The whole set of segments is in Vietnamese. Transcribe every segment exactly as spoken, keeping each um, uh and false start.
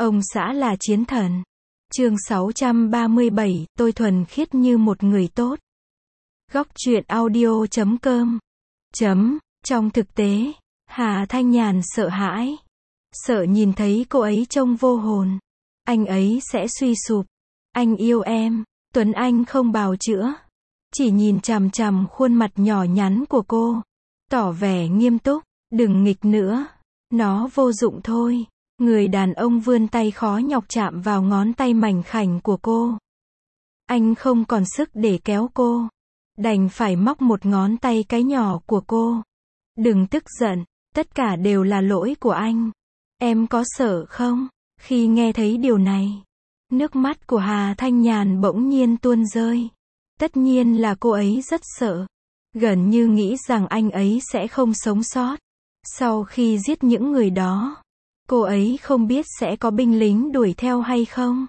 Ông xã là chiến thần. Chương sáu trăm ba mươi bảy, tôi thuần khiết như một người tốt. Góc truyện audio chấm com. Chấm, trong thực tế, Hà Thanh Nhàn sợ hãi. Sợ nhìn thấy cô ấy trông vô hồn. Anh ấy sẽ suy sụp. Anh yêu em. Tuấn Anh không bào chữa. Chỉ nhìn chằm chằm khuôn mặt nhỏ nhắn của cô. Tỏ vẻ nghiêm túc. Đừng nghịch nữa. Nó vô dụng thôi. Người đàn ông vươn tay khó nhọc chạm vào ngón tay mảnh khảnh của cô. Anh không còn sức để kéo cô. Đành phải móc một ngón tay cái nhỏ của cô. Đừng tức giận. Tất cả đều là lỗi của anh. Em có sợ không? Khi nghe thấy điều này, nước mắt của Hà Thanh Nhàn bỗng nhiên tuôn rơi. Tất nhiên là cô ấy rất sợ. Gần như nghĩ rằng anh ấy sẽ không sống sót. Sau khi giết những người đó, cô ấy không biết sẽ có binh lính đuổi theo hay không.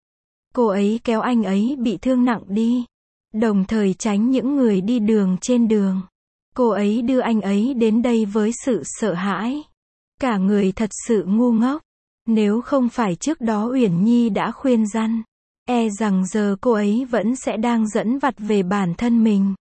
Cô ấy kéo anh ấy bị thương nặng đi. Đồng thời tránh những người đi đường trên đường. Cô ấy đưa anh ấy đến đây với sự sợ hãi. Cả người thật sự ngu ngốc. Nếu không phải trước đó Uyển Nhi đã khuyên răn, e rằng giờ cô ấy vẫn sẽ đang dẫn vặt về bản thân mình.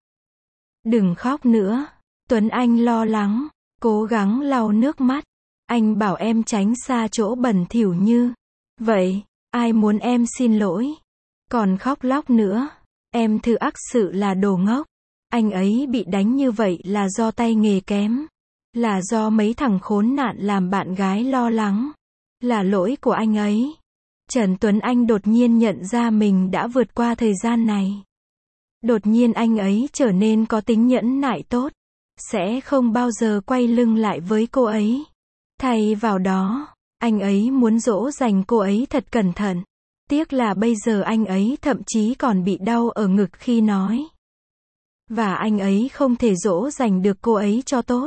Đừng khóc nữa. Tuấn Anh lo lắng, cố gắng lau nước mắt. Anh bảo em tránh xa chỗ bẩn thỉu như vậy. Ai muốn em xin lỗi? Còn khóc lóc nữa. Em thực ác sự là đồ ngốc. Anh ấy bị đánh như vậy là do tay nghề kém. Là do mấy thằng khốn nạn làm bạn gái lo lắng. Là lỗi của anh ấy. Trần Tuấn Anh đột nhiên nhận ra mình đã vượt qua thời gian này. Đột nhiên anh ấy trở nên có tính nhẫn nại tốt. Sẽ không bao giờ quay lưng lại với cô ấy. Thay vào đó, anh ấy muốn dỗ dành cô ấy thật cẩn thận. Tiếc là bây giờ anh ấy thậm chí còn bị đau ở ngực khi nói. Và anh ấy không thể dỗ dành được cô ấy cho tốt.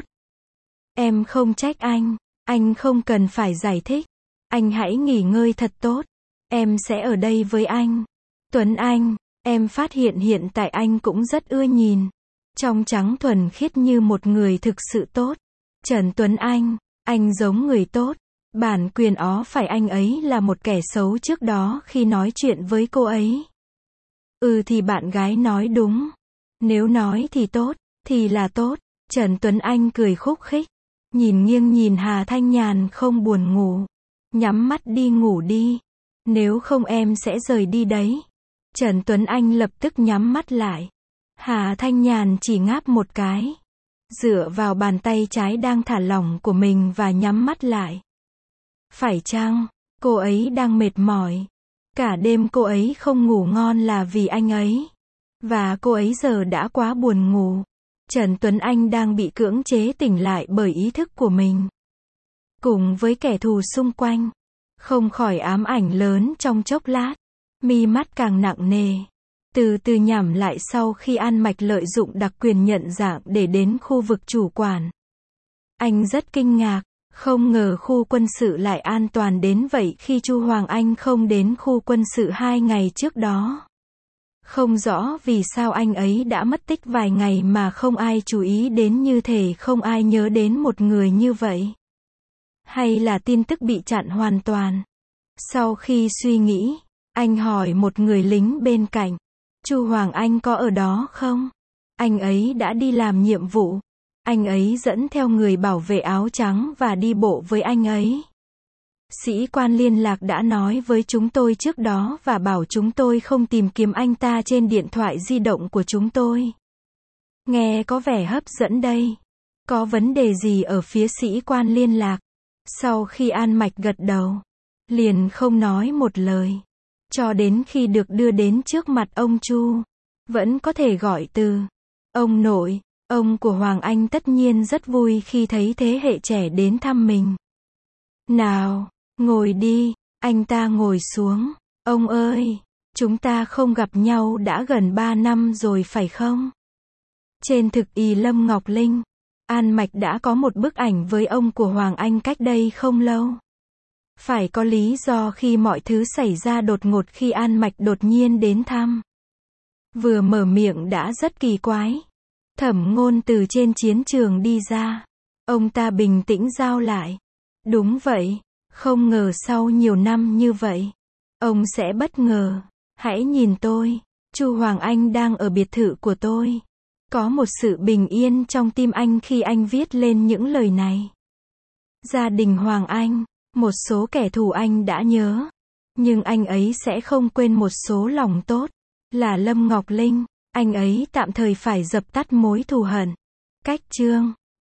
Em không trách anh. Anh không cần phải giải thích. Anh hãy nghỉ ngơi thật tốt. Em sẽ ở đây với anh. Tuấn Anh, em phát hiện hiện tại anh cũng rất ưa nhìn. Trong trắng thuần khiết như một người thực sự tốt. Trần Tuấn Anh, anh giống người tốt. Bản quyền ó phải anh ấy là một kẻ xấu trước đó khi nói chuyện với cô ấy. Ừ thì bạn gái nói đúng. Nếu nói thì tốt, thì là tốt. Trần Tuấn Anh cười khúc khích. Nhìn nghiêng nhìn Hà Thanh Nhàn không buồn ngủ. Nhắm mắt đi ngủ đi. Nếu không em sẽ rời đi đấy. Trần Tuấn Anh lập tức nhắm mắt lại. Hà Thanh Nhàn chỉ ngáp một cái. Dựa vào bàn tay trái đang thả lỏng của mình và nhắm mắt lại. Phải chăng, cô ấy đang mệt mỏi. Cả đêm cô ấy không ngủ ngon là vì anh ấy. Và cô ấy giờ đã quá buồn ngủ. Trần Tuấn Anh đang bị cưỡng chế tỉnh lại bởi ý thức của mình. Cùng với kẻ thù xung quanh. Không khỏi ám ảnh lớn trong chốc lát. Mi mắt càng nặng nề. Từ từ nhắm lại sau khi An Mạch lợi dụng đặc quyền nhận dạng để đến khu vực chủ quản. Anh rất kinh ngạc. Không ngờ khu quân sự lại an toàn đến vậy khi Chu Hoàng Anh không đến khu quân sự hai ngày trước đó. Không rõ vì sao anh ấy đã mất tích vài ngày mà không ai chú ý đến, như thể không ai nhớ đến một người như vậy. Hay là tin tức bị chặn hoàn toàn. Sau khi suy nghĩ, anh hỏi một người lính bên cạnh. Chu Hoàng Anh có ở đó không? Anh ấy đã đi làm nhiệm vụ. Anh ấy dẫn theo người bảo vệ áo trắng và đi bộ với anh ấy. Sĩ quan liên lạc đã nói với chúng tôi trước đó và bảo chúng tôi không tìm kiếm anh ta trên điện thoại di động của chúng tôi. Nghe có vẻ hấp dẫn đây. Có vấn đề gì ở phía sĩ quan liên lạc? Sau khi An Mạch gật đầu, liền không nói một lời. Cho đến khi được đưa đến trước mặt ông Chu, vẫn có thể gọi từ ông nội. Ông của Hoàng Anh tất nhiên rất vui khi thấy thế hệ trẻ đến thăm mình. Nào, ngồi đi. Anh ta ngồi xuống. Ông ơi, chúng ta không gặp nhau đã gần ba năm rồi phải không? Trên thực y Lâm Ngọc Linh, An Mạch đã có một bức ảnh với ông của Hoàng Anh cách đây không lâu. Phải có lý do khi mọi thứ xảy ra đột ngột khi An Mạch đột nhiên đến thăm. Vừa mở miệng đã rất kỳ quái. Thẩm Ngôn từ trên chiến trường đi ra. Ông ta bình tĩnh giao lại. Đúng vậy. Không ngờ sau nhiều năm như vậy, ông sẽ bất ngờ. Hãy nhìn tôi, Chu Hoàng Anh đang ở biệt thự của tôi. Có một sự bình yên trong tim anh khi anh viết lên những lời này. Gia đình Hoàng Anh, một số kẻ thù anh đã nhớ, nhưng anh ấy sẽ không quên một số lòng tốt, là Lâm Ngọc Linh, anh ấy tạm thời phải dập tắt mối thù hận. Cách chương